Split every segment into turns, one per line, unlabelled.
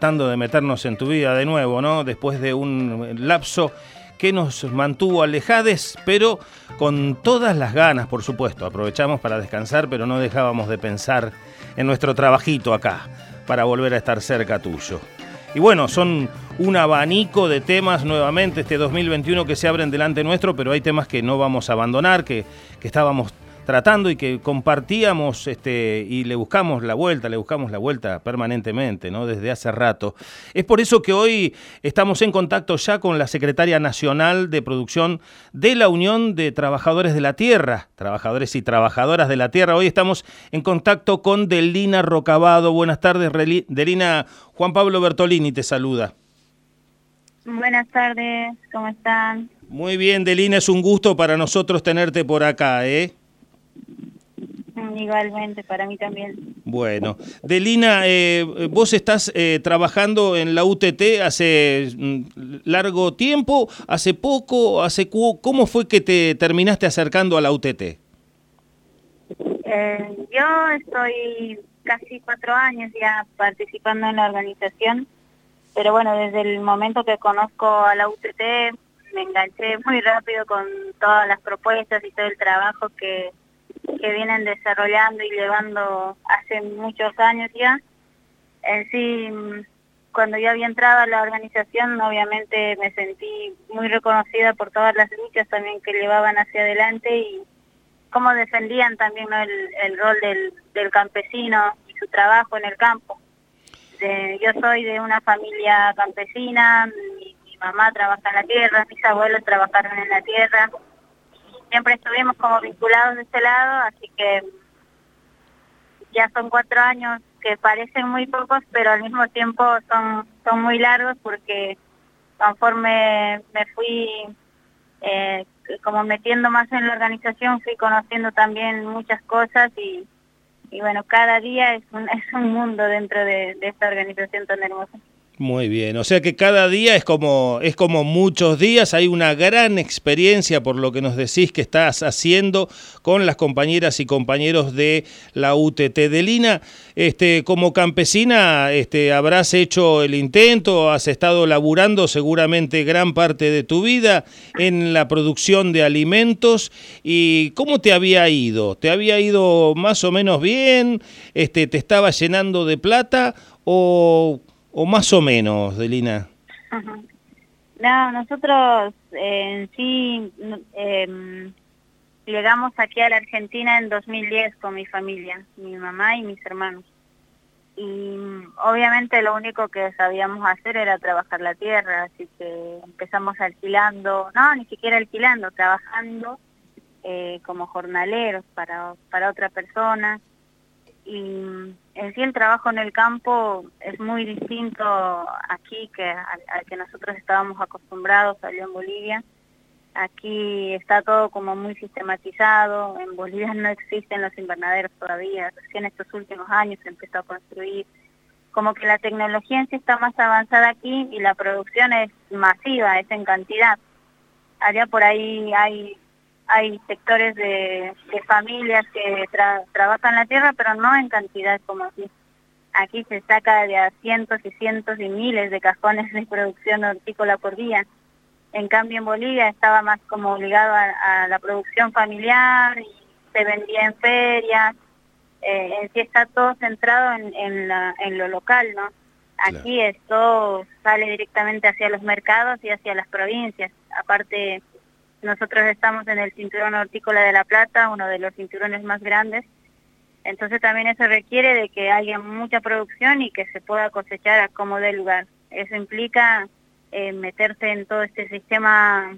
tratando de meternos en tu vida de nuevo, ¿no? Después de un lapso que nos mantuvo alejados, pero con todas las ganas, por supuesto. Aprovechamos para descansar, pero no dejábamos de pensar en nuestro trabajito acá, para volver a estar cerca tuyo. Y bueno, son un abanico de temas nuevamente este 2021 que se abren delante nuestro, pero hay temas que no vamos a abandonar, que estábamos tratando y que compartíamos y le buscamos la vuelta permanentemente, ¿no? Desde hace rato. Es por eso que hoy estamos en contacto ya con la secretaria nacional de producción de la Unión de Trabajadores de la Tierra, trabajadores y trabajadoras de la tierra. Hoy estamos en contacto con Delina Rocabado. Buenas tardes, Delina. Juan Pablo Bertolini te saluda.
Buenas tardes, ¿cómo están?
Muy bien, Delina, es un gusto para nosotros tenerte por acá, ¿eh?
Igualmente, para mí también.
Bueno, Delina, vos estás trabajando en la UTT hace largo tiempo, hace poco, ¿cómo fue que te terminaste acercando a la UTT?
Yo estoy casi 4 años ya participando en la organización, pero bueno, desde el momento que conozco a la UTT me enganché muy rápido con todas las propuestas y todo el trabajo que vienen desarrollando y llevando hace muchos años ya. En sí, cuando yo había entrado a la organización, obviamente me sentí muy reconocida por todas las luchas también que llevaban hacia adelante y cómo defendían también, ¿no?, el rol del campesino y su trabajo en el campo. Yo soy de una familia campesina, mi mamá trabaja en la tierra, mis abuelos trabajaron en la tierra. Siempre estuvimos como vinculados de este lado, así que ya son 4 años que parecen muy pocos, pero al mismo tiempo son muy largos porque conforme me fui como metiendo más en la organización, fui conociendo también muchas cosas y bueno, cada día es un mundo dentro de esta organización tan hermosa.
Muy bien, o sea que cada día es como muchos días, hay una gran experiencia por lo que nos decís que estás haciendo con las compañeras y compañeros de la UTT. Delina, como campesina, habrás hecho el intento, has estado laburando seguramente gran parte de tu vida en la producción de alimentos. ¿Y cómo te había ido? ¿Te había ido más o menos bien? ¿Te estaba llenando de plata o más o menos, Delina?
No, nosotros en sí llegamos aquí a la Argentina en 2010 con mi familia, mi mamá y mis hermanos. Y obviamente lo único que sabíamos hacer era trabajar la tierra, así que empezamos alquilando, no, ni siquiera alquilando, trabajando como jornaleros para otra persona. Y en sí el trabajo en el campo es muy distinto aquí que al que nosotros estábamos acostumbrados allá en Bolivia. Aquí está todo como muy sistematizado, en Bolivia no existen los invernaderos todavía, recién estos últimos años se empezó a construir. Como que la tecnología en sí está más avanzada aquí y la producción es masiva, es en cantidad. Allá por ahí hay sectores de familias que trabajan la tierra, pero no en cantidad como aquí. Aquí se saca de a cientos y cientos y miles de cajones de producción hortícola por día. En cambio en Bolivia estaba más como ligado a la producción familiar y se vendía en ferias. En sí está todo centrado en lo local, ¿no? Aquí esto sale directamente hacia los mercados y hacia las provincias. Aparte, nosotros estamos en el cinturón hortícola de La Plata, uno de los cinturones más grandes, entonces también eso requiere de que haya mucha producción y que se pueda cosechar a como dé lugar. Eso implica meterse en todo este sistema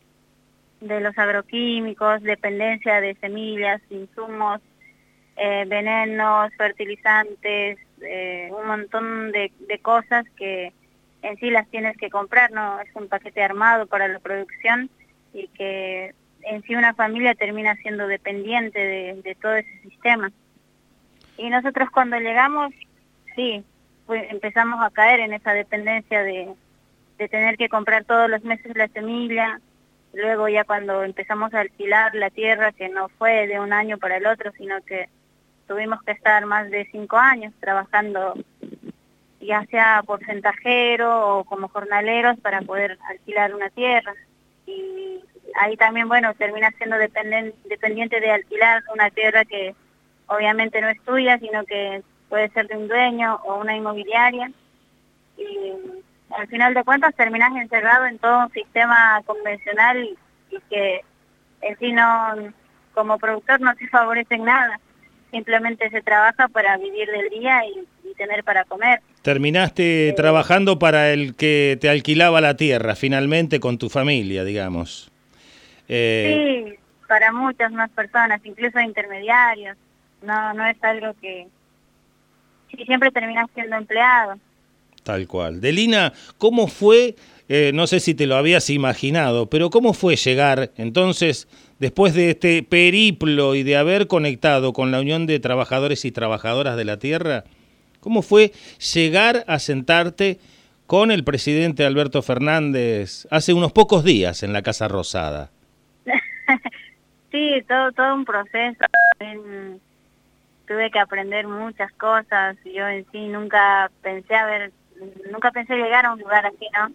de los agroquímicos, dependencia de semillas, insumos, venenos, fertilizantes, un montón de cosas que en sí las tienes que comprar, ¿no? Es un paquete armado para la producción y que en sí una familia termina siendo dependiente de todo ese sistema. Y nosotros cuando llegamos, sí, empezamos a caer en esa dependencia de tener que comprar todos los meses la semilla. Luego ya cuando empezamos a alquilar la tierra, que no fue de un año para el otro, sino que tuvimos que estar más de 5 años trabajando ya sea porcentajero o como jornaleros para poder alquilar una tierra. Y ahí también, bueno, terminas siendo dependiente de alquilar una tierra que obviamente no es tuya, sino que puede ser de un dueño o una inmobiliaria. Y al final de cuentas terminas encerrado en todo un sistema convencional y que en sí no, como productor no te favorece en nada. Simplemente se trabaja para vivir del día y tener para comer.
Terminaste trabajando para el que te alquilaba la tierra, finalmente con tu familia, digamos.
Sí, para muchas más personas, incluso intermediarios. No es algo que sí, siempre terminas siendo empleado.
Tal cual. Delina, ¿cómo fue, no sé si te lo habías imaginado, pero cómo fue llegar entonces, después de este periplo y de haber conectado con la Unión de Trabajadores y Trabajadoras de la Tierra, cómo fue llegar a sentarte con el presidente Alberto Fernández hace unos pocos días en la Casa Rosada?
Sí, todo un proceso. Tuve que aprender muchas cosas. Yo en sí nunca pensé llegar a un lugar así, ¿no?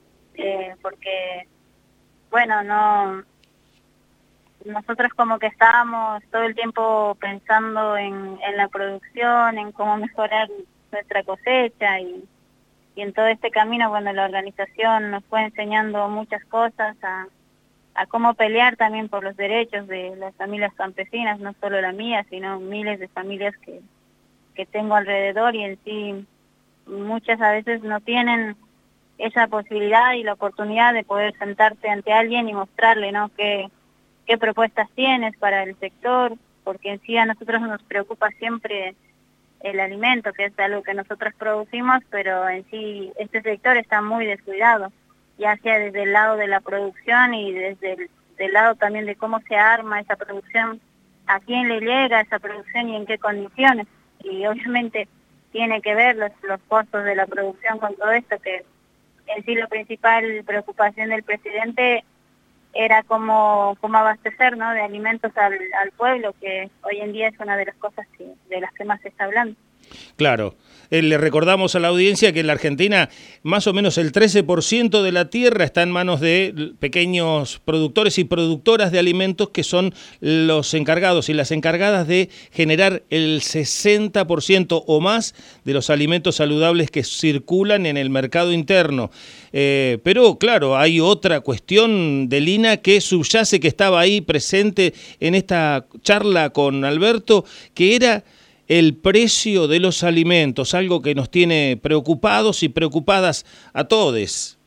Porque, bueno, no, nosotros como que estábamos todo el tiempo pensando en la producción, en cómo mejorar nuestra cosecha y en todo este camino, bueno, la organización nos fue enseñando muchas cosas a cómo pelear también por los derechos de las familias campesinas, no solo la mía, sino miles de familias que tengo alrededor y en sí muchas a veces no tienen esa posibilidad y la oportunidad de poder sentarse ante alguien y mostrarle, ¿no?, qué propuestas tienes para el sector, porque en sí a nosotros nos preocupa siempre el alimento, que es algo que nosotros producimos, pero en sí este sector está muy descuidado, ya sea desde el lado de la producción y desde del lado también de cómo se arma esa producción, a quién le llega esa producción y en qué condiciones. Y obviamente tiene que ver los costos de la producción con todo esto, que en sí la principal preocupación del presidente era cómo abastecer, ¿no?, de alimentos al pueblo, que hoy en día es una de las cosas de las que más se está hablando.
Claro, le recordamos a la audiencia que en la Argentina más o menos el 13% de la tierra está en manos de pequeños productores y productoras de alimentos que son los encargados y las encargadas de generar el 60% o más de los alimentos saludables que circulan en el mercado interno. Pero claro, hay otra cuestión, Delina, que subyace, que estaba ahí presente en esta charla con Alberto, que era el precio de los alimentos, algo que nos tiene preocupados y preocupadas a todos.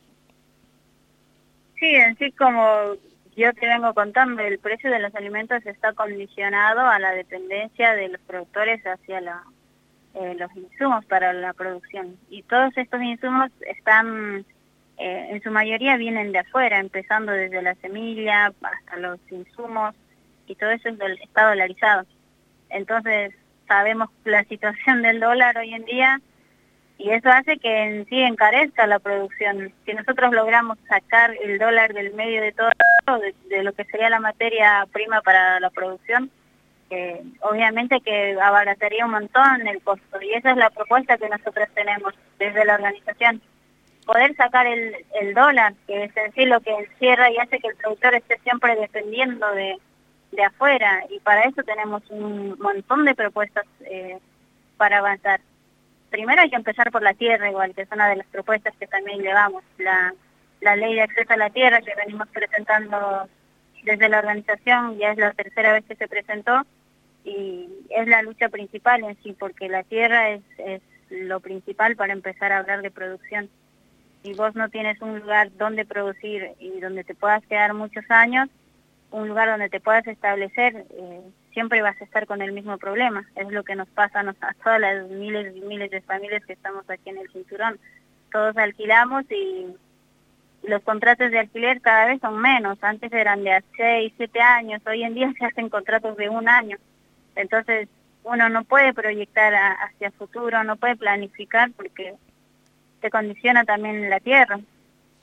Sí, en sí, como yo te vengo contando, el precio de los alimentos está condicionado a la dependencia de los productores hacia los insumos para la producción. Y todos estos insumos están, en su mayoría vienen de afuera, empezando desde la semilla hasta los insumos, y todo eso está dolarizado. Entonces, sabemos la situación del dólar hoy en día y eso hace que en sí encarezca la producción. Si nosotros logramos sacar el dólar del medio de todo, de lo que sería la materia prima para la producción, obviamente que abarataría un montón el costo, y esa es la propuesta que nosotros tenemos desde la organización. Poder sacar el dólar, que es en sí lo que encierra y hace que el productor esté siempre dependiendo de afuera, y para eso tenemos un montón de propuestas para avanzar. Primero hay que empezar por la tierra, igual, que es una de las propuestas que también llevamos, la ley de acceso a la tierra que venimos presentando desde la organización, ya es la tercera vez que se presentó, y es la lucha principal en sí, porque la tierra es lo principal para empezar a hablar de producción. Si vos no tienes un lugar donde producir y donde te puedas quedar muchos años, un lugar donde te puedas establecer, siempre vas a estar con el mismo problema. Es lo que nos pasa a todas las miles y miles de familias que estamos aquí en el cinturón. Todos alquilamos y los contratos de alquiler cada vez son menos. Antes eran de 6, 7 años, hoy en día se hacen contratos de 1 año. Entonces uno no puede proyectar hacia el futuro, no puede planificar porque te condiciona también la tierra.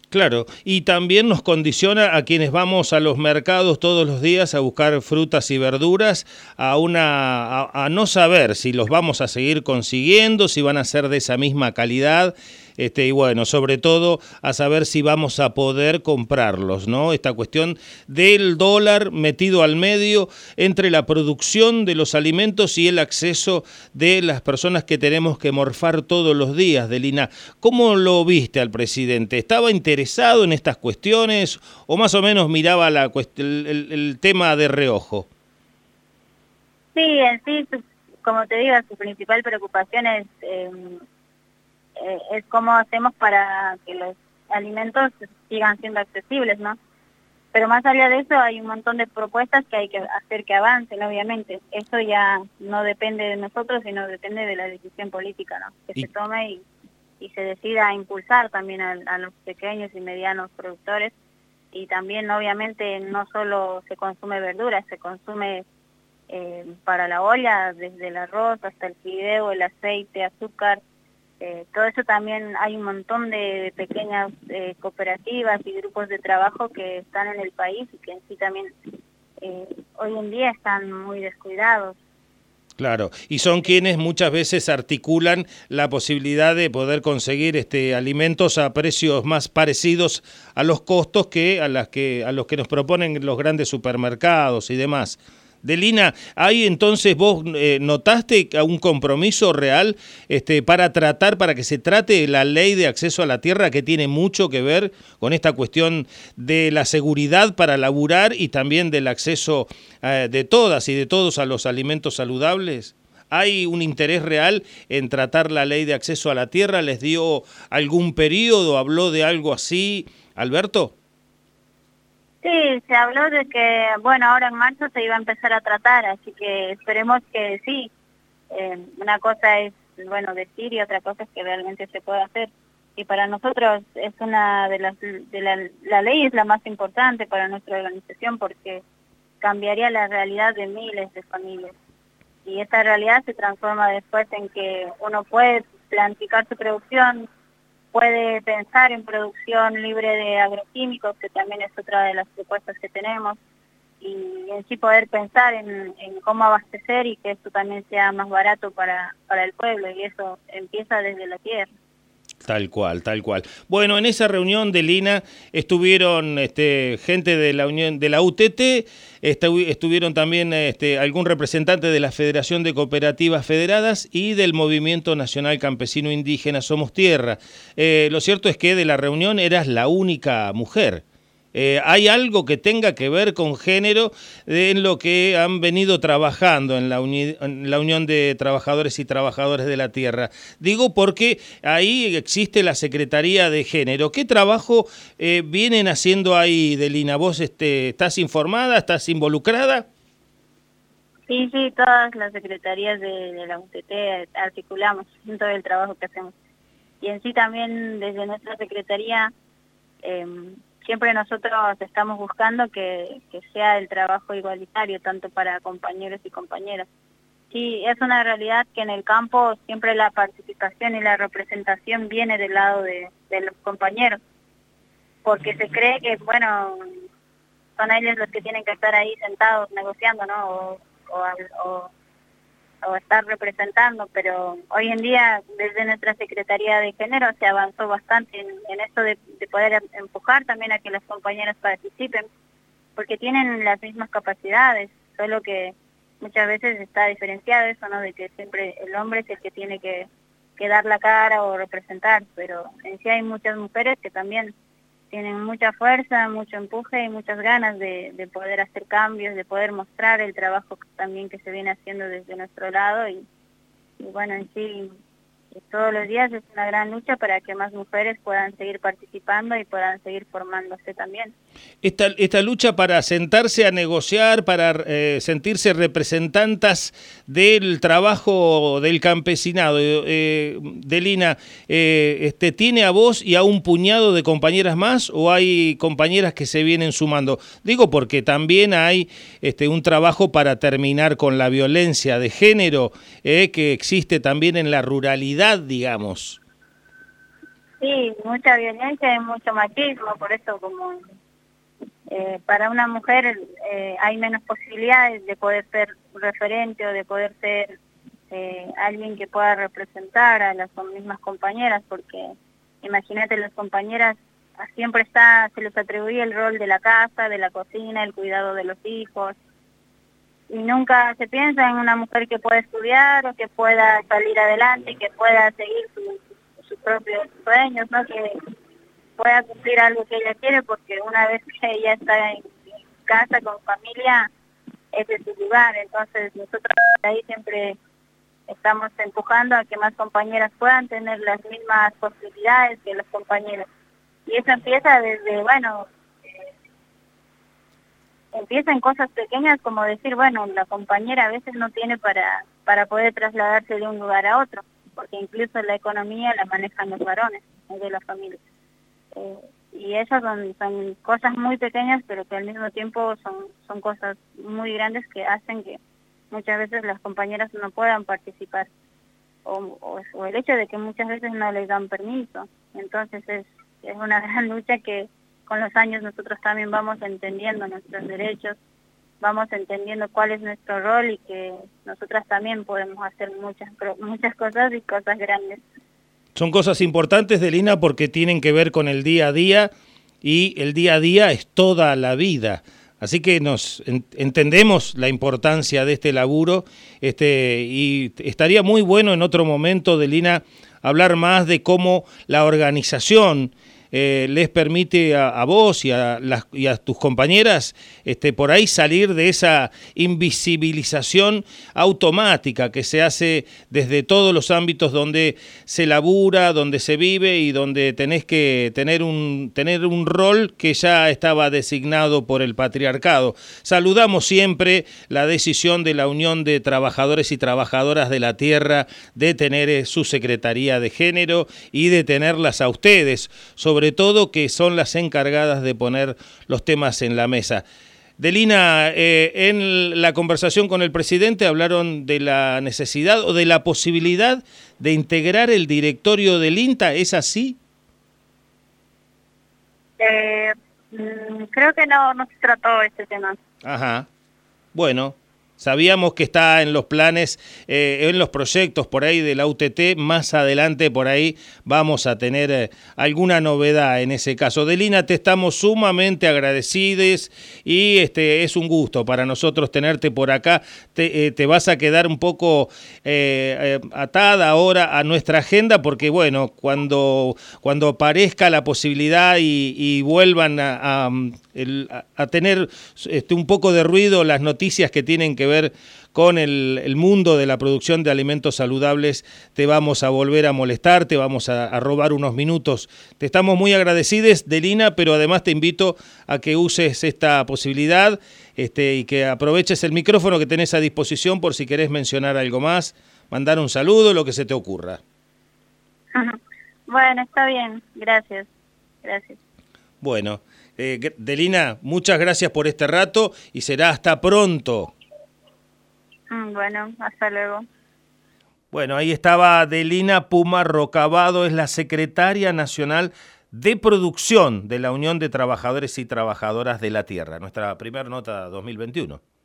Claro, y también nos condiciona a quienes vamos a los mercados todos los días a buscar frutas y verduras, a no saber si los vamos a seguir consiguiendo, si van a ser de esa misma calidad, y bueno, sobre todo a saber si vamos a poder comprarlos, ¿no? Esta cuestión del dólar metido al medio entre la producción de los alimentos y el acceso de las personas que tenemos que morfar todos los días, Delina. ¿Cómo lo viste al presidente? ¿Estaba interesado en estas cuestiones o más o menos miraba el tema de reojo?
Sí, en sí, como te digo, su principal preocupación es cómo hacemos para que los alimentos sigan siendo accesibles, ¿no? Pero más allá de eso hay un montón de propuestas que hay que hacer que avancen, obviamente. Eso ya no depende de nosotros, sino depende de la decisión política, ¿no? Que se tome y se decida impulsar también a los pequeños y medianos productores. Y también, obviamente, no solo se consume verduras, se consume para la olla, desde el arroz hasta el fideo, el aceite, azúcar. Todo eso también hay un montón de pequeñas cooperativas y grupos de trabajo que están en el país y que en sí también hoy en día están muy descuidados.
Claro, y son quienes muchas veces articulan la posibilidad de poder conseguir alimentos a precios más parecidos a los costos que a los que nos proponen los grandes supermercados y demás. Delina, ahí entonces vos notaste un compromiso real para que se trate la ley de acceso a la tierra, que tiene mucho que ver con esta cuestión de la seguridad para laburar y también del acceso de todas y de todos a los alimentos saludables. ¿Hay un interés real en tratar la ley de acceso a la tierra? ¿Les dio algún periodo? ¿Habló de algo así, Alberto?
Sí, se habló de que, bueno, ahora en marzo se iba a empezar a tratar, así que esperemos que sí. Una cosa es, bueno, decir y otra cosa es que realmente se pueda hacer. Y para nosotros es una la ley es la más importante para nuestra organización porque cambiaría la realidad de miles de familias. Y esta realidad se transforma después en que uno puede planificar su producción, puede pensar en producción libre de agroquímicos, que también es otra de las propuestas que tenemos, y en sí poder pensar en cómo abastecer y que esto también sea más barato para el pueblo, y eso empieza desde la tierra.
Tal cual, tal cual. Bueno, en esa reunión de Lina estuvieron gente de la Unión de la UTT, estuvieron también algún representante de la Federación de Cooperativas Federadas y del Movimiento Nacional Campesino Indígena Somos Tierra. Lo cierto es que de la reunión eras la única mujer. ¿Hay algo que tenga que ver con género en lo que han venido trabajando en la Unión de Trabajadores y Trabajadoras de la Tierra? Digo porque ahí existe la Secretaría de Género. ¿Qué trabajo vienen haciendo ahí, Delina? ¿Vos estás informada, estás involucrada?
Sí, todas las secretarías de la UTT articulamos todo el trabajo que hacemos. Y en sí también desde nuestra secretaría siempre nosotros estamos buscando que sea el trabajo igualitario, tanto para compañeros y compañeras. Sí, es una realidad que en el campo siempre la participación y la representación viene del lado de los compañeros, porque se cree que, bueno, son ellos los que tienen que estar ahí sentados negociando, ¿no? O estar representando, pero hoy en día desde nuestra Secretaría de Género se avanzó bastante en esto de poder empujar también a que las compañeras participen, porque tienen las mismas capacidades, solo que muchas veces está diferenciado eso, ¿no? De que siempre el hombre es el que tiene que dar la cara o representar, pero en sí hay muchas mujeres que también tienen mucha fuerza, mucho empuje y muchas ganas de poder hacer cambios, de poder mostrar el trabajo también que se viene haciendo desde nuestro lado y bueno, en sí todos los días es una gran lucha para que más mujeres puedan seguir participando y puedan seguir formándose también.
Esta lucha para sentarse a negociar, para sentirse representantas del trabajo del campesinado, Delina, ¿tiene a vos y a un puñado de compañeras más o hay compañeras que se vienen sumando? Digo porque también hay un trabajo para terminar con la violencia de género que existe también en la ruralidad, digamos.
Sí, mucha violencia y mucho machismo, por eso como para una mujer hay menos posibilidades de poder ser referente o de poder ser alguien que pueda representar a las mismas compañeras, porque imagínate, las compañeras siempre se les atribuye el rol de la casa, de la cocina, el cuidado de los hijos, y nunca se piensa en una mujer que pueda estudiar o que pueda salir adelante, que pueda seguir sus propios sueños, ¿no? Que pueda cumplir algo que ella quiere, porque una vez que ella está en casa con familia, ese es su lugar. Entonces nosotros ahí siempre estamos empujando a que más compañeras puedan tener las mismas posibilidades que los compañeros. Y eso empieza desde, bueno, empieza en cosas pequeñas, como decir, bueno, la compañera a veces no tiene para poder trasladarse de un lugar a otro, porque incluso la economía la manejan los varones de la familia. Y esas son cosas muy pequeñas, pero que al mismo tiempo son cosas muy grandes que hacen que muchas veces las compañeras no puedan participar, o el hecho de que muchas veces no les dan permiso. Entonces es una gran lucha que con los años nosotros también vamos entendiendo nuestros derechos, vamos entendiendo cuál es nuestro rol y que nosotras también podemos hacer muchas cosas y cosas grandes.
Son cosas importantes, Delina, porque tienen que ver con el día a día, y el día a día es toda la vida. Así que entendemos la importancia de este laburo, y estaría muy bueno en otro momento, Delina, hablar más de cómo la organización les permite a vos y a tus compañeras por ahí salir de esa invisibilización automática que se hace desde todos los ámbitos donde se labura, donde se vive y donde tenés que tener un rol que ya estaba designado por el patriarcado. Saludamos siempre la decisión de la Unión de Trabajadores y Trabajadoras de la Tierra de tener su Secretaría de Género y de tenerlas a ustedes, sobre todo, que son las encargadas de poner los temas en la mesa. Delina, en la conversación con el presidente hablaron de la necesidad o de la posibilidad de integrar el directorio del INTA, ¿es así?
Creo que no se trató este tema.
Ajá, bueno. Sabíamos que está en los planes, en los proyectos por ahí de la UTT. Más adelante por ahí vamos a tener alguna novedad en ese caso. Delina, te estamos sumamente agradecidos y es un gusto para nosotros tenerte por acá. Te vas a quedar un poco atada ahora a nuestra agenda, porque bueno, cuando aparezca la posibilidad y vuelvan a tener un poco de ruido las noticias que tienen que ver con el mundo de la producción de alimentos saludables, te vamos a volver a molestar, te vamos a robar unos minutos. Te estamos muy agradecidos, Delina, pero además te invito a que uses esta posibilidad y que aproveches el micrófono que tenés a disposición por si querés mencionar algo más, mandar un saludo, lo que se te ocurra.
Bueno, está bien, gracias.
Bueno, Delina, muchas gracias por este rato y será hasta pronto.
Bueno, hasta luego.
Bueno, ahí estaba Delina Puma Rocabado, es la secretaria nacional de producción de la Unión de Trabajadores y Trabajadoras de la Tierra, nuestra primera nota 2021.